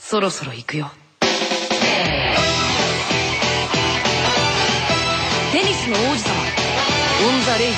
そろそろ行くよ。テニスの王子様オン・ザ・レイデ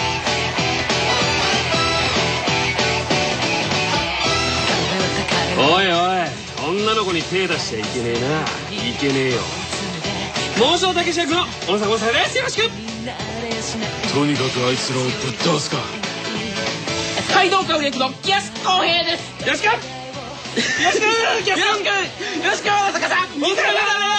ィ。おいおい、女の子に手出しちゃいけねえな。いけねえよ。妄想たけし役の小野坂です。よろしく。 とにかくあいつらをぶっ倒すか。 街道家役の木安公平です。 よろしく。よろしく。よろしく。よろしく。大坂さん。お疲れ様です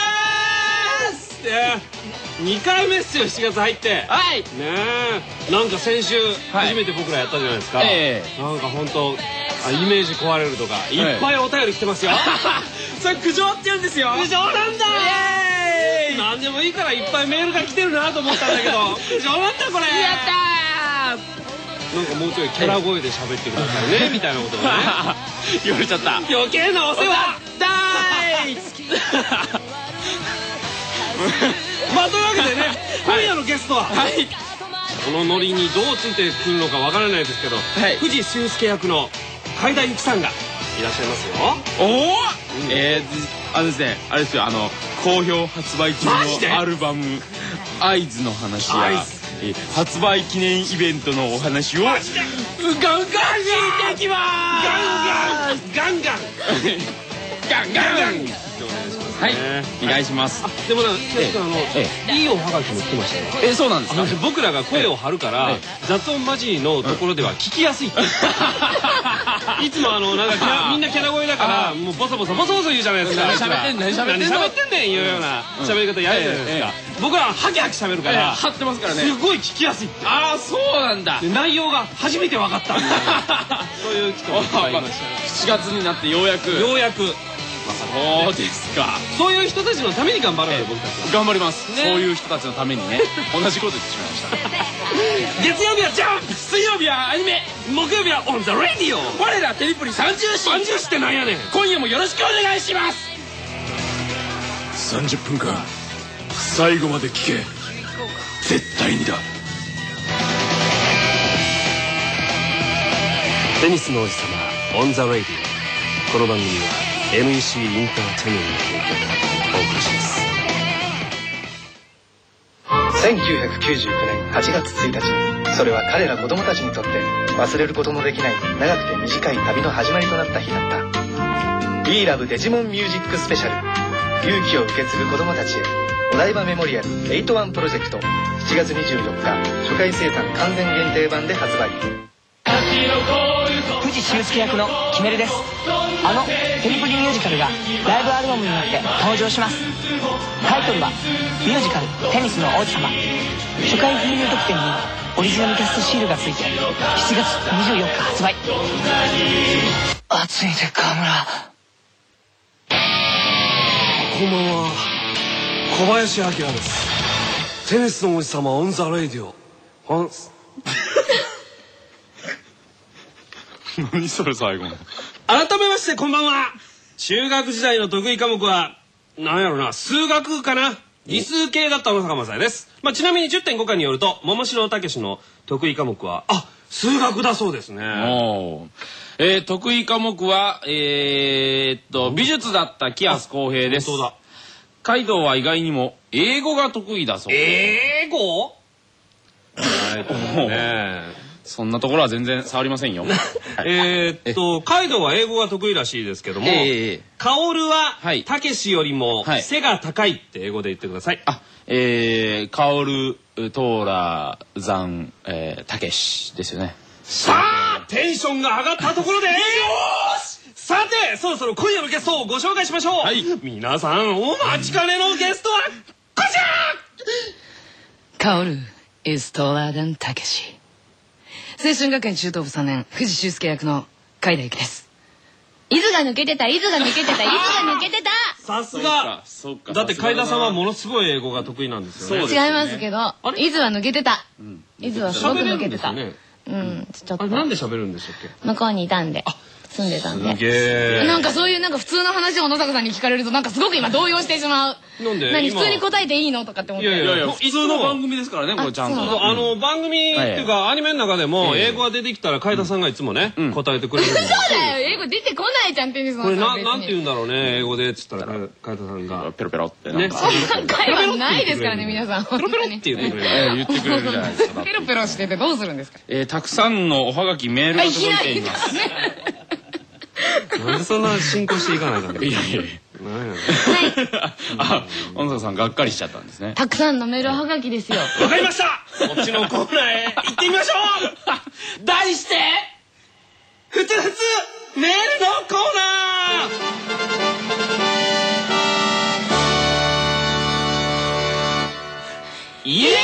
。2回目っすよ、7月入って。 はい。 ねえ、なんか先週初めて僕らやったじゃないですか。なんか本当イメージ壊れるとかいっぱいお便り来てますよ。 それ苦情って言うんですよ。 苦情なんだ。なんでもいいからいっぱいメールが来てるなと思ったんだけど、苦情なんだこれ。 やったー。なんかもうちょいキャラ声で喋ってくださいねみたいなことがね言われちゃった。 余計なお世話だーい。まあというわけでね、今夜のゲストはこのノリにどうついてくるのかわからないですけど、藤修介役の海田由紀さんがいらっしゃいますよ。 おお、ですね、あれですよ、好評発売中のアルバム「合図の話」や発売記念イベントのお話をガンガン聞いてきまーす。ガンガンガンガンガンガン。はい、お願いします。 でもね、いいおはがきも来てましたよ。 そうなんですか。 僕らが声を張るから雑音マジのところでは聞きやすい。いつもなんかみんなキャラ声だからもうボソボソ言うじゃないですか。 何喋ってんねんいうような喋り方やるじゃないですか。僕らはハキハキ喋るから張ってますからね。 すごい聞きやすい。 ああ、そうなんだ。 内容が初めて分かった。そういう人もいっぱいいました。 7月になってようやく。そうですか。 そういう人たちのために頑張ろうよ、僕たちは。 頑張ります。そういう人たちのためにね、同じこと言ってしまいました。 月曜日はジャンプ、水曜日はアニメ、木曜日はオンザレディオ。 我らテリプリ三重士ってなんやねん。 今夜もよろしくお願いします。 30分間最後まで聞け。絶対にだ。 テニスの王子様オンザレディオ。この番組はNEC インターテイメントの提供でお送りします。 1999年8月1日、それは彼ら子供たちにとって忘れることのできない長くて短い旅の始まりとなった日だった。 We Love デジモンミュージックスペシャル、勇気を受け継ぐ子供たちへお台場メモリアル81プロジェクト、7月24日初回生産完全限定版で発売。 藤修介役のキメルです。テリプリミュージカルがライブアルバムになって登場します。タイトルはミュージカルテニスの王子様。初回 DVD 特典にオリジナルキャストシールがついて7月24日発売。暑いぜ河村。 こんばんは、小林明です。テニスの王子様オンザレディオ。 何それ最後の。 改めましてこんばんは。中学時代の得意科目はなんやろな、数学かな。理数系だった小野坂正です。ちなみに 10.5 巻によると桃城武の得意科目は数学だそうですね。 得意科目は美術だった木安公平です。 本当だ。 カイドウは意外にも英語が得意だそうです。 英語？ そんなところは全然触りませんよ。 カイドウは英語が得意らしいですけども、カオルはたけしよりも背が高いって英語で言ってください。 カオル、トーラ、ザン、たけしですよね。 さあテンションが上がったところでよーし、さてそろそろ今夜のゲストをご紹介しましょう。皆さんお待ちかねのゲストはこちら。 カオル is taller than たけし。青春学園中等部3年藤修介役の海田由紀です。 伊豆が抜けてた、伊豆が抜けてた、伊豆が抜けてた。 さすが。だって海田さんはものすごい英語が得意なんですよね。 違いますけど、伊豆は抜けてた。伊豆はすごく抜けてた。 ちょっと。なんで喋るんでしたっけ？ 向こうにいたんで。 住んでたんで。 すげえ。 なんかそういうなんか普通の話を小野坂さんに聞かれるとなんかすごく今動揺してしまう。 なんで何普通に答えていいのとかって思って。 いやいやいやいや、普通の番組ですからね、これちゃんと。 番組っていうかアニメの中でも英語が出てきたら海田さんがいつもね答えてくれるんで。 そうだよ、英語出てこないじゃん、テニスの。 これなんて言うんだろうね、英語でっつったら海田さんがペロペロってね。 そんな会話ないですからね、皆さん。 ペロペロって言ってくれる。 言ってくれるじゃないですか。 ペロペロしててどうするんですか。 たくさんのおはがきメールが届いています。 なんでそんな進行していかないかんね。 いやいやいや。あ、小野坂さんがっかりしちゃったんですね。 たくさんのメールはがきですよ。 わかりました。こっちのコーナーへ行ってみましょう。題してふつふつメールのコーナー。イエイイエイイエ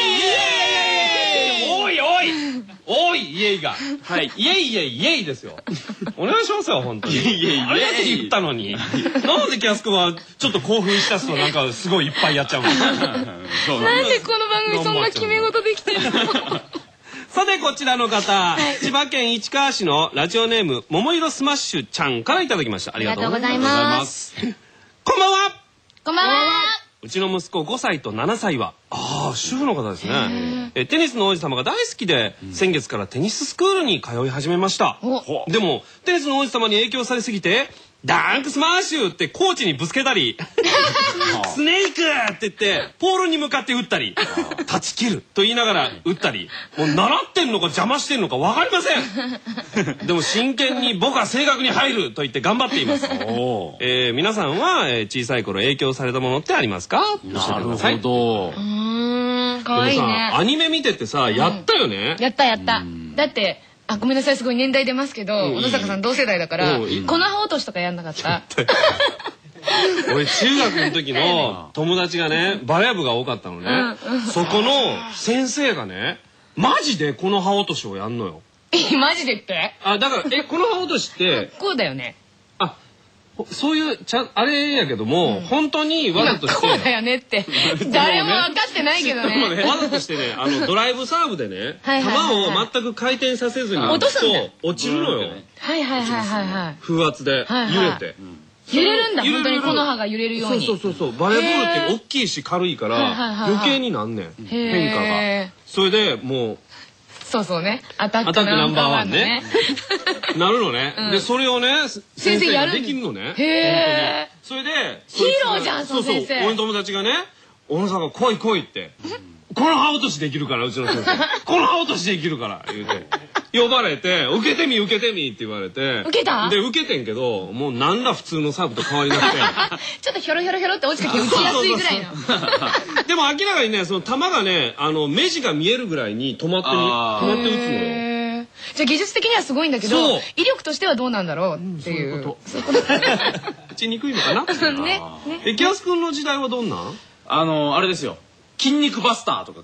イ。おいおいおいイエイが。はい。イエイイエイイエイですよ。お願いしますよ本当に。イエイイエイ。あれだけ言ったのに。なんでキャス君はちょっと興奮しだすとなんかすごいいっぱいやっちゃうの。 なんでこの番組そんな決め事できてるの。 さてこちらの方、千葉県市川市のラジオネーム桃色スマッシュちゃんからいただきました。ありがとうございます。こんばんは。 こんばんは。 うちの息子5歳と7歳は主婦の方ですね。テニスの王子様が大好きで先月からテニススクールに通い始めました。でもテニスの王子様に影響されすぎてダンクスマッシュってコーチにぶつけたりスネークって言ってポールに向かって打ったり断ち切ると言いながら打ったり、もう習ってんのか邪魔してんのか分かりません。でも真剣に僕は正確に入ると言って頑張っています。皆さんは小さい頃影響されたものってありますか？教えてください。 なるほど。 かわいいね。 アニメ見ててさやったよね。 やったやった。だってごめんなさい、すごい年代出ますけど、小野坂さん同世代だから粉葉落としとかやんなかった？ 俺中学の時の友達がねバレー部が多かったのね。そこの先生がねマジで粉葉落としをやんのよ。 マジでって？ だから粉葉落としってこうだよね。 そういうあれやけども本当にわざとしてこうだよねって誰も分かってないけどね。 わざとしてねドライブサーブでね球を全く回転させずに落とすと落ちるのよ。 はいはいはいはい。 風圧で揺れて。 揺れるんだ、本当にこの葉が揺れるように。 そうバレーボールって大きいし軽いから余計になんねん変化が。それでもうそうね、アタックナンバーワンねなるのね。でそれをね先生ができるのね。へえ。それでヒーローじゃんその先生。 俺の友達がね「小野さんが来い来い」って「この葉落としできるからうちの先生この葉落としできるから」言うて呼ばれて「受けてみ受けてみ」って言われて受けた？ で受けてんけどもうなんだ普通のサーブと変わりなくてちょっとヒョロヒョロヒョロって落ちてきて打ちやすいぐらいの。 でも明らかにねその球がね目地が見えるぐらいに止まって打つのよ。 じゃあ技術的にはすごいんだけど威力としてはどうなんだろうっていう。 打ちにくいのかな。ね。キャス君の時代はどんなん？ あれですよ。筋肉バスターとか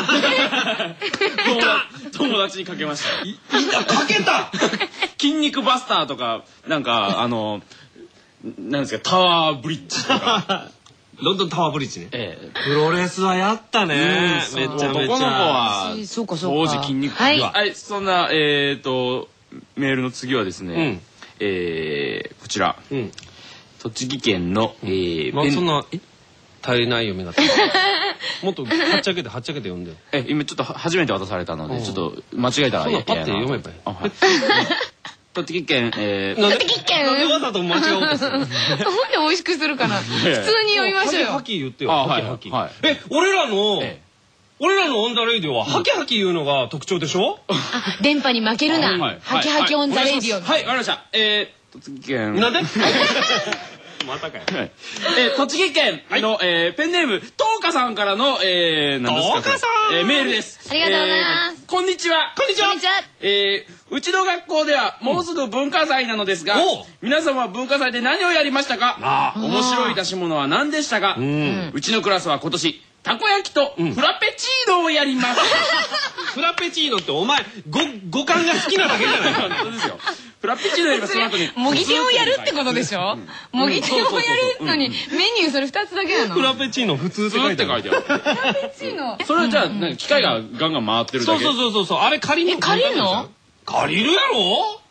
友達にかけました。 かけた。 筋肉バスターとかなんかなんですかタワーブリッジとか。 ロンドンタワーブリッジね。プロレスはやったね。めちゃめちゃ。 男の子はそうか当時筋肉はい。そんなメールの次はですね、こちら栃木県のそんな足りない読み方。もっとはっちゃけて読んで。 今ちょっと初めて渡されたのでちょっと間違えたら。 そんなパッて読めばいい。 栃木県なんでわざと間違おうとする。 なんで美味しくするかな。普通に読みましょうよ。 ハキ言ってよ。ハキ。俺らのオンザレイディオはハキハキ言うのが特徴でしょ？ 電波に負けるな。ハキハキオンザレイディオ。 はい、わかりました。栃木県。 なんで？またかよ。 栃木県のペンネームトーカさんからのトーカさんメールです。 ありがとうございます。 こんにちは。 こんにちは。 うちの学校ではもうすぐ文化祭なのですが、皆様は文化祭で何をやりましたか？面白い出し物は何でしたか？うちのクラスは今年たこ焼きとフラペチーノをやります。 フラペチーノってお前五感が好きなだけじゃないか。 そうですよ。フラペチーノやります。その後に模擬店をやるってことでしょ？模擬店をやるのにメニューそれ2つだけなの？ フラペチーノ普通って書いてある。 フラペチーノ。 それはじゃあ機械がガンガン回ってるだけ。 そうあれ借りるの？借りるやろ？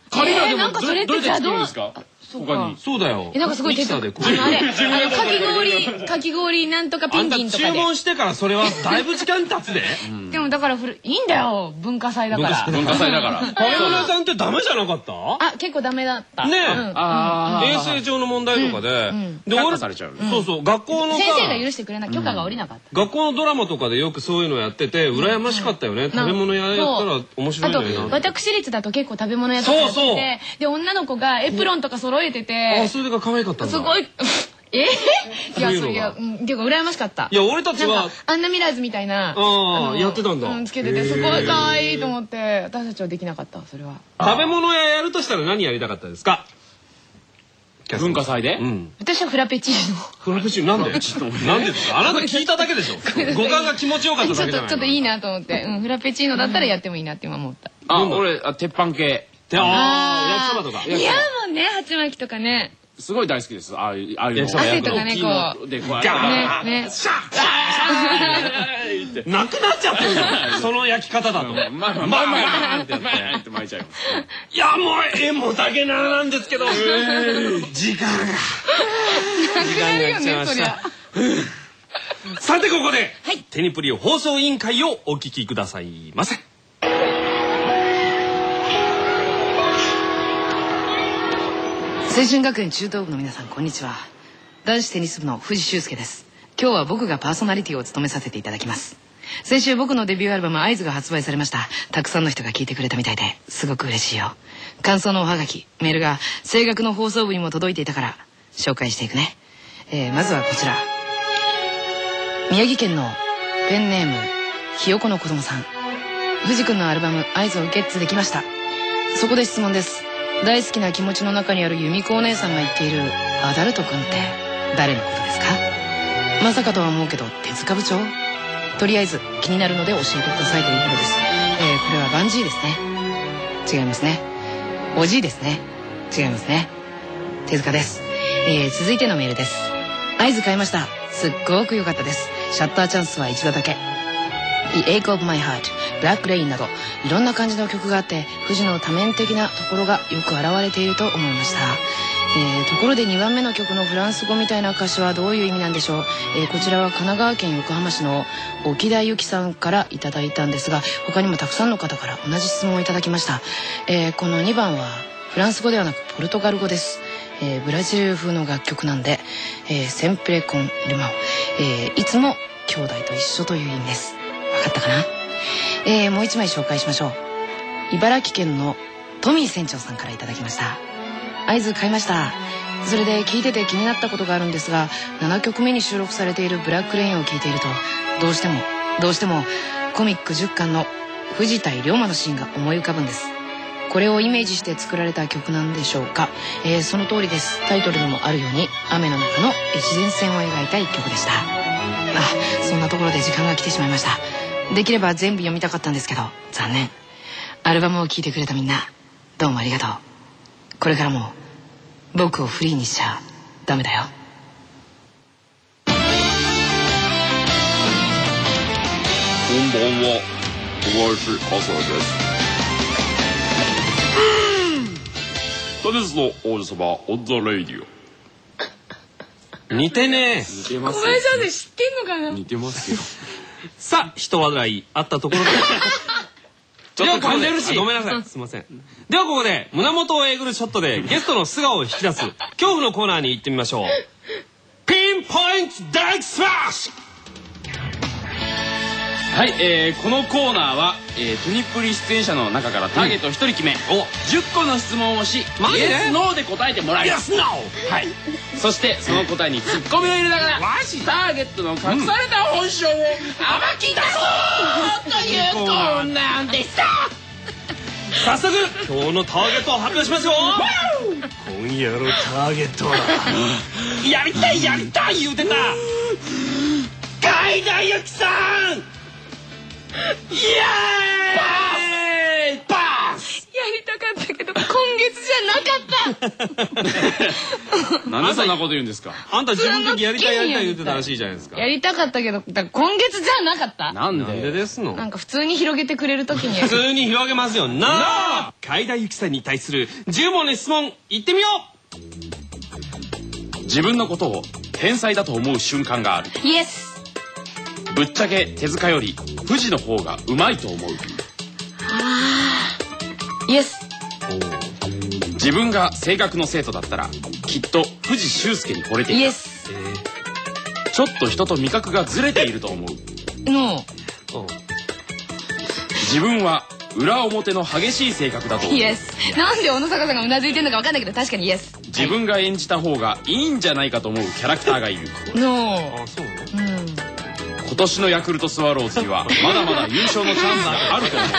カリがでもなんかそれってどれで作るんですか？ そうか。 そうだよ。 なんかすごいミキサーでこうあれ、かき氷なんとかペあんたンギンとかで。 注文してからそれはだいぶ時間経つで。 でもだからいいんだよ、文化祭だから。 文化祭だから。 食べ物屋さんってダメじゃなかった？ あ、結構ダメだった。 ねえ。 あ衛生上の問題とかで。で、 却下されちゃう。 そうそう、学校のさ、 先生が許してくれない許可が下りなかった。 学校のドラマとかでよくそういうのやってて羨ましかったよね。食べ物屋やったら面白いあとんだよな。 私立だと結構食べ物屋とかやってそうそうて、で女の子がエプロンとか揃えてて、 あ、それが可愛かったんだ。 すごいいや、 そういうのがいや、ていうか羨ましかった。 いや、俺たちはなんかアンナミラーズみたいなやってたんだ。 つけててすごい可愛いと思って私たちはできなかったそれは。 食べ物屋やるとしたら何やりたかったですか？ 文化祭で？ 私はフラペチーノ。 フラペチーノなんで？なんでですか？あなた聞いただけでしょ。五感が気持ちよかっただけじゃない。 ちょっといいなと思って、フラペチーノだったらやってもいいなって今思った。 あ、俺鉄板系。 焼きそばとか。 いやもんね、鉢巻きとかね。 すごい大好きです。ああいう汗とかね、こう。 でこうやってね。 なくなっちゃってるじゃん。その焼き方だと。 まあって巻いちゃいます。 いや、もう絵もだけなんですけど。時間が来ちゃいました。さてここでテニプリ放送委員会をお聞きくださいませ。 青春学園中等部の皆さんこんにちは。男子テニス部の藤修介です。今日は僕がパーソナリティを務めさせていただきます。先週僕のデビューアルバム「合図」が発売されました。たくさんの人が聞いてくれたみたいですごく嬉しいよ。感想のおはがきメールが声楽の放送部にも届いていたから紹介していくね。まずはこちら、宮城県のペンネームひよこの子供さん。藤君のアルバム「合図」をゲッツできました。そこで質問です。大好きな気持ちの中にある由美子お姉さんが言っているアダルト君って誰のことですか？まさかとは思うけど手塚部長？とりあえず気になるので教えてくださいということです。これはバンジーですね。違いますね。おじいですね。違いますね。手塚です。続いてのメールです。合図買いました。すっごく良かったです。シャッターチャンスは一度だけ。The Ache of My Heart、Black Rain などいろんな感じの曲があって藤の多面的なところがよく表れていると思いました。ところで2番目の曲のフランス語みたいな歌詞はどういう意味なんでしょう。こちらは神奈川県横浜市の沖田由紀さんからいただいたんですが、他にもたくさんの方から同じ質問をいただきました。この2番はフランス語ではなくポルトガル語です。ブラジル風の楽曲なんで、センプレコンルマオ、いつも兄弟と一緒という意味です。わかったかな？もう一枚紹介しましょう。茨城県のトミー船長さんからいただきました。合図買いました。それで聞いてて気になったことがあるんですが、7曲目に収録されているブラックレインを聞いているとどうしてもコミック10巻の藤田龍馬のシーンが思い浮かぶんです。これをイメージして作られた曲なんでしょうか？その通りです。タイトルにもあるように雨の中の越前線を描いた一曲でした。そんなところで時間が来てしまいました。できれば全部読みたかったんですけど残念。アルバムを聴いてくれたみんなどうもありがとう。これからも僕をフリーにしちゃダメだよ。 こんばんは、小林朝です。テニスの王子様オンザレイディオ。 似てねえ。 似てますよ。 小林さんで知ってんのかな？ 似てますよ。 さあ、一笑いあったところで。 ちょっと噛んでるし。 ごめんなさい。すいません。ではここで胸元をえぐるショットでゲストの素顔を引き出す恐怖のコーナーに行ってみましょう。ピンポイントダイレクトスマッシュ。 はい、このコーナーは、トニプリ出演者の中からターゲットを1人決め、10個の質問をし、イエスノーで答えてもらいます。はい。そしてその答えにツッコミを入れながらターゲットの隠された本性を暴き出そうというコーナーでした。 早速今日のターゲットを発表しましょう。今夜のターゲットはやりたい言うてた海田由紀さん。イエーイパス。 やりたかったけど今月じゃなかった。 なんでそんなこと言うんですか。 あんた自分の時やりたい言ってたらしいじゃないですか。 やりたかったけど、だから今月じゃなかった。 なんなんでですの。 なんか普通に広げてくれるときに。 普通に広げますよなあ。海田由紀さんに対する10問の質問、いってみよう。自分のことを天才だと思う瞬間がある。 イエス。 ぶっちゃけ手塚より富士の方がうまいと思う。 イエス。 自分が声楽の生徒だったらきっと富士修介に惚れていた。 イエス。 ちょっと人と味覚がずれていると思う。 ノー。 自分は裏表の激しい性格だと思う。 イエス。なんで小野坂さんがうなずいてるのかわかんないけど確かにイエス。 自分が演じた方がいいんじゃないかと思うキャラクターがいる。 ノう。あ、そうー。うん。 今年のヤクルトスワローズにはまだまだ優勝のチャンスがあると思う。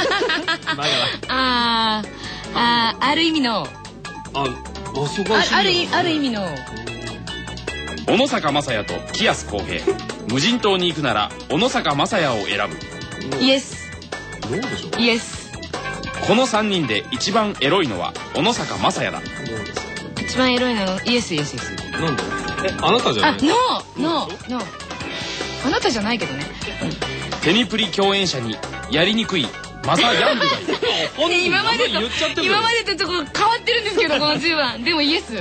ある意味の。 そこはある意味の。 小野坂雅也と木安康平。無人島に行くなら小野坂雅也を選ぶ。 イエス。 どうでしょう。 イエス。 この3人で一番エロいのは小野坂雅也だ。 一番エロいのイエスイエスイエス。 なんで？あなたじゃない？ ノー。あなたじゃないけどね。 テニプリ共演者にやりにくいマサヤングがいる。 今までとちょっと変わってるんですけどこの10番。でもイエス。 はい。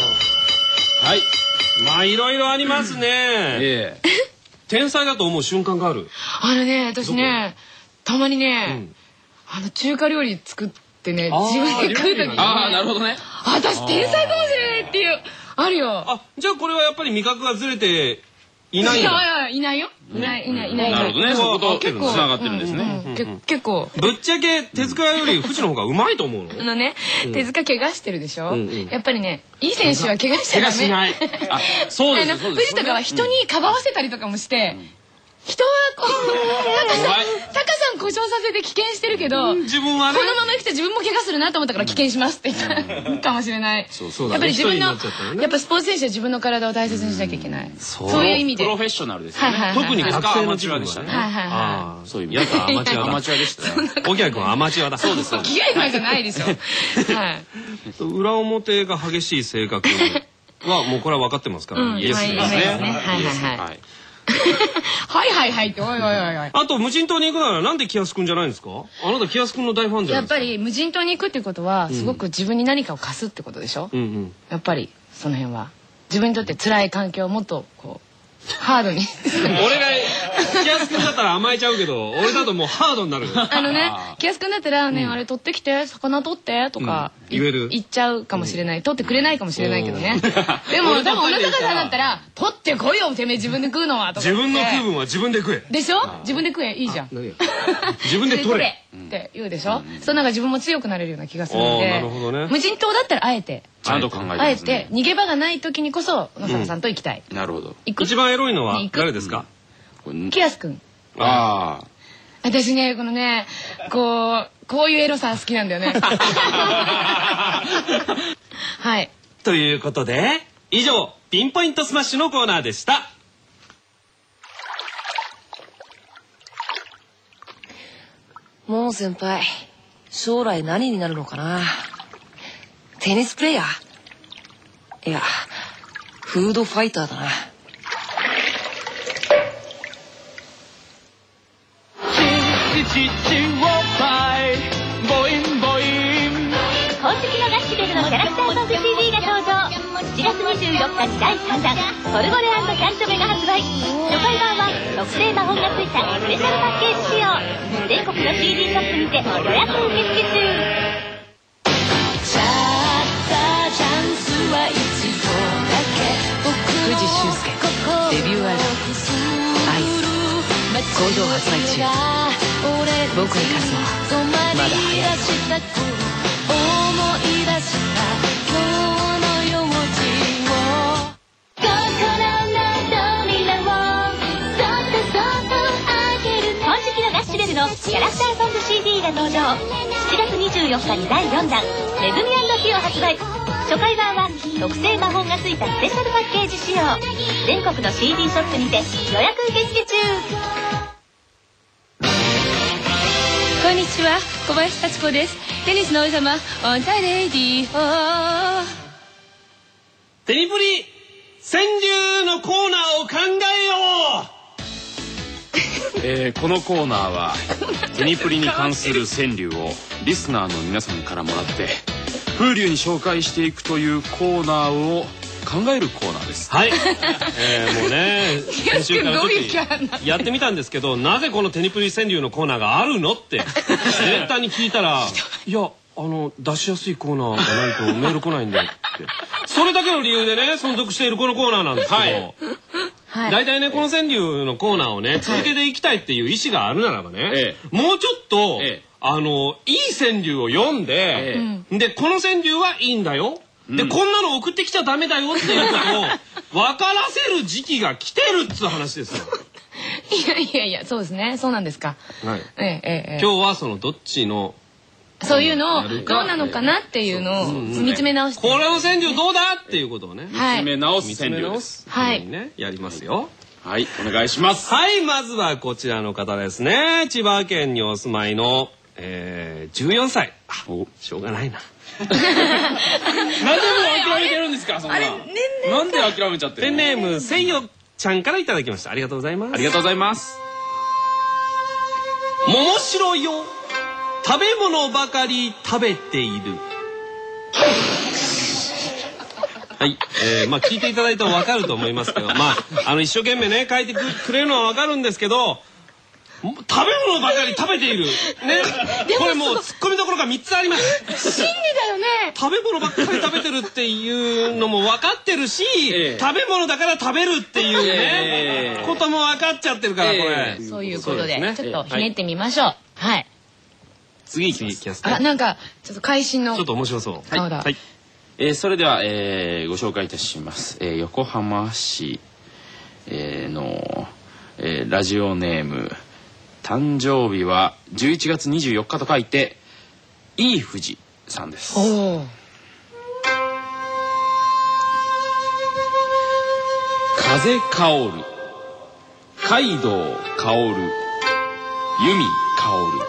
まあいろいろありますね。天才だと思う瞬間がある。 私ね、たまにね、中華料理作ってね、自分で食うときに。 ああ、なるほどね。 私天才かもしれないっていう、あるよ。 あ、じゃあこれはやっぱり味覚がずれていないんだ。 いないよ。いない。 なるほどね。そことつながってるんですね。 結構。 ぶっちゃけ手塚より富士の方がうまいと思うの？ 手塚怪我してるでしょ。やっぱりね、いい選手は怪我しちゃダメ。 怪我しない。 あ、そうです。 富士とかは人にかばわせたりとかもして。人はこう、タカさん故障させて棄権してるけど、 自分はね、 このまま生きて自分も怪我するなと思ったから棄権しますって言ったかもしれない。やっぱり自分の、やっぱスポーツ選手は自分の体を大切にしなきゃいけない。そういう意味で。 プロフェッショナルですよね。 特に学生の時でしたね。 そういう意味で。アマチュアでしたね。おぎゃくんはアマチュアだ。そうです。 おぎゃくんじゃないでしょ。 裏表が激しい性格はもうこれは分かってますから。イエスですね。 はいっておい。 あと無人島に行くならなんで木安くんじゃないんですか？あなた木安くんの大ファンじゃないですか。 やっぱり無人島に行くってことはすごく自分に何かを貸すってことでしょ。やっぱりその辺は自分にとって辛い環境をもっとこうハードに。 俺が木安くんだったら甘えちゃうけど、俺だともうハードになる。 木安くんだったらね、あれ取ってきて、魚取ってとか言っちゃうかもしれない。取ってくれないかもしれないけどね。でも多分小野坂さんだったら取ってこいよてめえ自分で食うのはとか。 自分の食う分は自分で食え。 でしょ？自分で食えいいじゃん。 自分で取れって言うでしょ？そうなんか自分も強くなれるような気がするので。 なるほどね。 無人島だったらあえて。 ちゃんと考えてますね。 あえて逃げ場がない時にこそ小野坂さんと行きたい。 なるほど。 一番エロいのは誰ですか？ 木安くん。 ああ。 私ね、このね、こういうエロさ好きなんだよね。はい。 ということで、以上、ピンポイントスマッシュのコーナーでした。 もう先輩、将来何になるのかな。テニスプレイヤー？いや、フードファイターだな。 本日のガッシュベルのキャラクターソング CD が登場。7月24日に第3弾トルゴレ&キャンチョメが発売。初回版は特製魔法がついたスペシャルパッケージ仕様。全国の CD ショップにて予約受付中。 藤修介デビューアルバム「アイズ」好評発売中。僕に勝つのはまだ早い。 本日のガッシュベルのキャラクターソング CD が登場。7月24日に第4弾ネズミ&キを発売。初回版は特製魔法がついたスペシャルパッケージ仕様。全国の CD ショップにて予約受付中。 こんにちは、小林幸子です。テニスの王様オンタイレディオ。 テニプリ川柳のコーナーを考えよこのコーナーはテニプリに関する川柳をリスナーの皆さんからもらって風流に紹介していくというコーナーを考えるコーナーです。 はい。もうね、先週からちょっとやってみたんですけど、なぜこのテニプリ川柳のコーナーがあるのってディレクターに聞いたら、いや出しやすいコーナーがないとメール来ないんだよって、それだけの理由でね存続しているこのコーナーなんですけど。大体ねこの川柳のコーナーをね続けていきたいっていう意思があるならばね、もうちょっといい川柳を読んで、でこの川柳はいいんだよ、でこんなの送ってきちゃダメだよっていうことを分からせる時期が来てるっつう話ですよ。 いやそうですね、そうなんですか。 今日はそのどっちのそういうのをどうなのかなっていうのを見つめ直して、 これの川柳どうだっていうことをね見つめ直す川柳です。 はいやりますよ。 はい、お願いします。 はい、まずはこちらの方ですね。千葉県にお住まいの14歳。しょうがないな。 なんでも諦めてるんですか、そんな。なんで諦めちゃってるの。 ペンネームせいよちゃんからいただきました。ありがとうございます。 ありがとうございます。 面白いよ。食べ物ばかり食べている。はい、まあ聞いていただいたらわかると思いますけど、まあ一生懸命ね書いてくれるのはわかるんですけど、食べ物ばかり食べているね。これもうツッコミどころが3つあります。 真理だよね。 食べ物ばっかり食べてるっていうのも分かってるし、食べ物だから食べるっていうねことも分かっちゃってるから、これそういうことでちょっとひねってみましょう。はい、 次いきます。 なんかちょっと会心のちょっと面白そう。 はい、 それでは、ご紹介いたします。横浜市、の、ラジオネーム誕生日は11月24日と書いていい富士さんです。風香る、カイドウ香る、弓香る。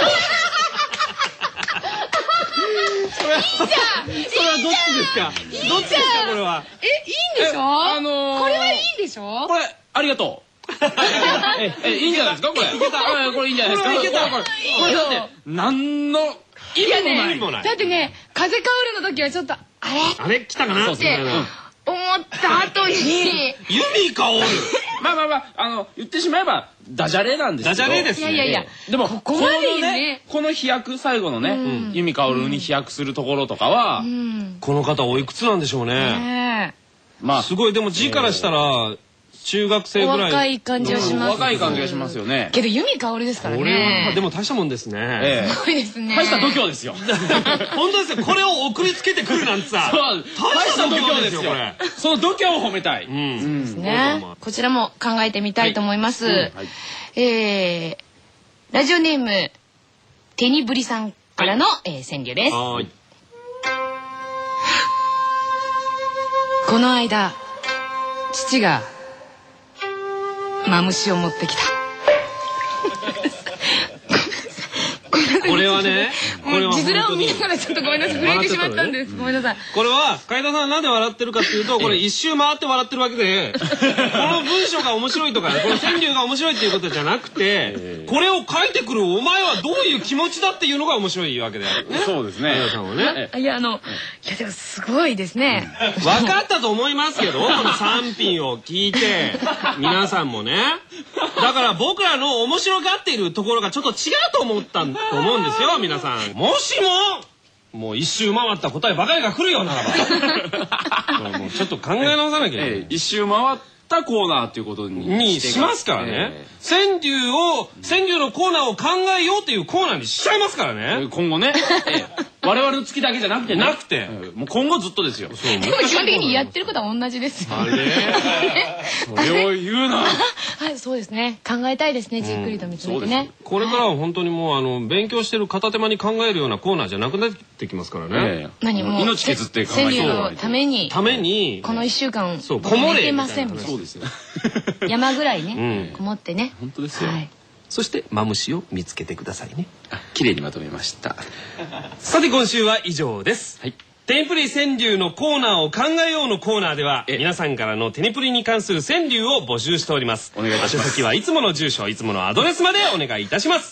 それはどっちですか。どっちですかこれは。 いいんでしょ。これはいいんでしょ。 これありがとう。いいんじゃないですかこれ。これいいんじゃないですか。これだって何の意味もない。 だってね、風香るの時はちょっとあれ来たかなって思った後に弓香る。 まあ言ってしまえばダジャレなんですけど。 ダジャレですね。 いやでもここまでね、 この飛躍、最後のね弓香るに飛躍するところとかは、 この方おいくつなんでしょうね。まあすごい。でも字からしたら中学生ぐらい若い感じはします。 若い感じがしますよね。 けど弓香るですからね。 でも大したもんですね。 すごいですね。 大した度胸ですよ。 本当ですよ。これを送りつけてくるなんてさ、大した度胸ですよこれ。 その度胸を褒めたい。 ですね。こちらも考えてみたいと思います。ラジオネームテニブリさんからの川柳です。この間父がマムシを持ってきた。 これはね、 字面を見ながらちょっとごめんなさい、震えてしまったんです。ごめんなさい。 これは海田さんなんで笑ってるかっていうと、これ一周回って笑ってるわけで、この文章が面白いとかこの川柳が面白いっていうことじゃなくて、これを書いてくるお前はどういう気持ちだっていうのが面白いわけであるね。 そうですね。 海田さんはね。 いやでもすごいですね。 分かったと思いますけど、この3品を聞いて皆さんもね。だから僕らの面白がっているところがちょっと違うと思ったと思うんですよ、皆さん。もしもう一周回った答えばかりが来るようならばもうちょっと考え直さなきゃいけない。 一周回ったコーナーっていうことにしますからね。川柳のコーナーを考えようっていうコーナーにしちゃいますからね。 今後ね。我々の月だけじゃなくてもう今後ずっとですよ。 でも基本的にやってることは同じですよ。 それを言うな。 はい、そうですね。考えたいですね。じっくりと見つめてね。 これからは本当にもう勉強してる片手間に考えるようなコーナーじゃなくなってきますからね。 何も命削って考え川柳のためにこの1週間こもれてませんみたいな。 そうですよ。 山ぐらいねこもってね。 本当ですよ。 そしてマムシを見つけてくださいね。 綺麗にまとめました。 さて今週は以上です。 テニプリ川柳のコーナーを考えようのコーナーでは皆さんからのテニプリに関する川柳を募集しております。 お願いいたします。 宛先はいつもの住所いつものアドレスまでお願いいたします。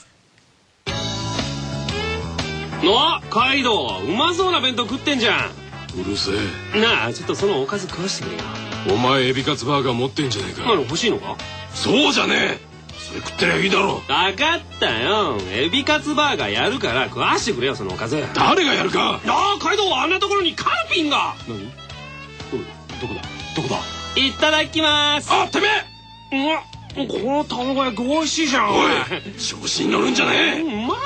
カイドウ、うまそうな弁当食ってんじゃうるせん。なあ、ちょっとそのおかず食わしてくれよ。 え。お前エビカツバーガー持ってんじゃねえか。 欲しいのか？ そうじゃねえ。それ食ってりゃいいだろ。 分かったよ。エビカツバーガーやるから食わしてくれよ、そのおかず。 誰がやるか。 カイドウ、あんなところにカルピンが。 何？どこだ。 いただきます。 あ、てめえ。 この卵焼き美味しいじゃん。 おい、調子に乗るんじゃねえ。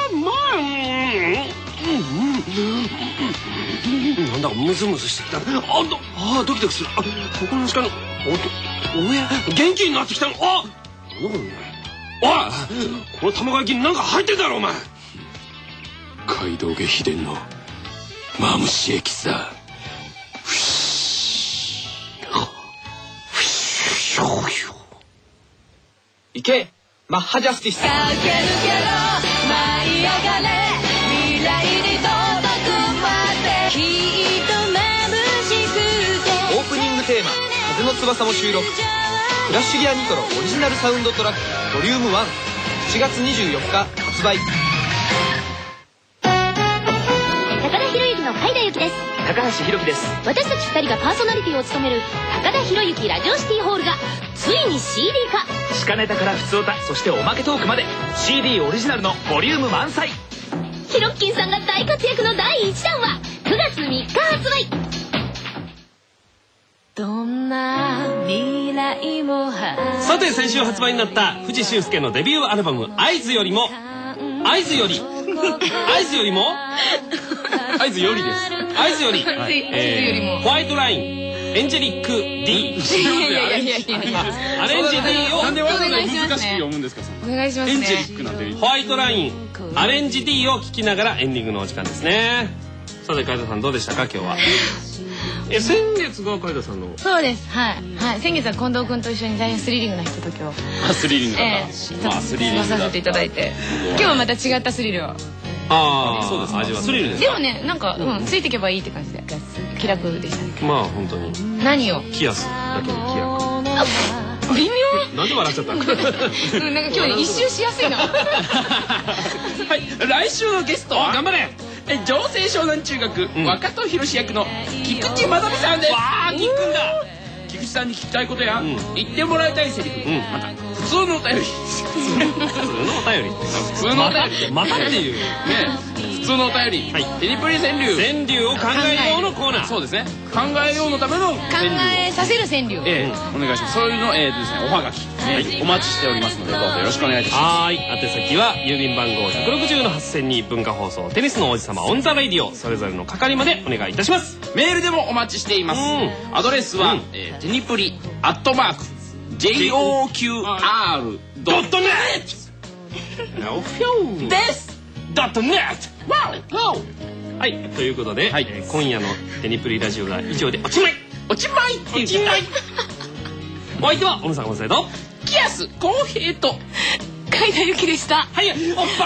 なんだかムズムズしてきた。ドキドキする。ここの下のおや元気になってきたの。この卵焼きになんか入ってんだろお前。 街道下秘伝のマムシエキスだ。 いけマッハジャスティス。オープニングテーマ「風の翼」も収録。フラッシュギアニトロオリジナルサウンドトラックボリューム1、7月24日発売。 高田博之の海田由紀です。 高橋宏樹です。 私たち2人がパーソナリティを務める高田博之ラジオシティホールがついに CD 化。 地下ネタから普通歌、そしておまけトークまで CD オリジナルのボリューム満載。 ヒロッキンさんが大活躍の第1弾は9月3日発売。 どんな未来もさて、先週発売になった藤俊介のデビューアルバム「合図よりも」合図よりホワイトラインエンジェリック D アレンジ D をなんでわざわざ難しく読むんですか。 お願いしますね。 エンジェリックなんて。 ホワイトラインアレンジ D を聴きながらエンディングのお時間ですね。さて、海田さんどうでしたか今日は。先月が海田さんの。 そうです。はい。先月は近藤君と一緒に大変スリリングなひとときをスリリングだな。 スリリングさせていただいて、今日はまた違ったスリルを。 そうですね。味はスリルですか。 でもね、なんかついていけばいいって感じで気楽でしたね。 まあ本当に何をキアスだけに気楽。 微妙。 なんで笑っちゃったなんか今日一周しやすいな。 はい、来週のゲストは頑張れ城西湘南中学若戸博役の菊池まなみさんです。 わあ、キックんだ。 菊池さんに聞きたいことや言ってもらいたいセリフ、また普通のお便り普通のお便りまたっていうね、普通のお便り、テニプリ川柳を考えようのコーナー。 そうですね、考えようのための考えさせる川柳。 お願いします。そういうのですね、オファーがお待ちしておりますので、どうぞよろしくお願いいたします。 宛先は郵便番号160-8000に文化放送テニスの王子様オンザラディオそれぞれの係までお願いいたします。 メールでもお待ちしています。アドレスはテニプリ@JOQR.net です .net はい、ということで今夜のテニプリラジオが以上でおしまいっていうお相手は小野坂正とキアス浩平と海田由紀でした。 はい、おっぱ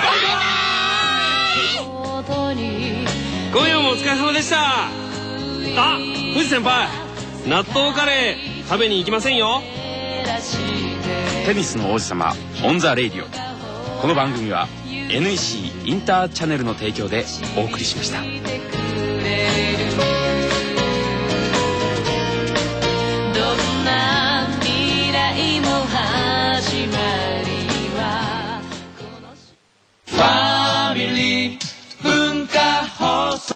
い今夜もお疲れ様でした。藤先輩、納豆カレー食べに行きませんよ。 テニスの王子様オンザレイディオ。この番組は NEC インターチャネルの提供でお送りしました。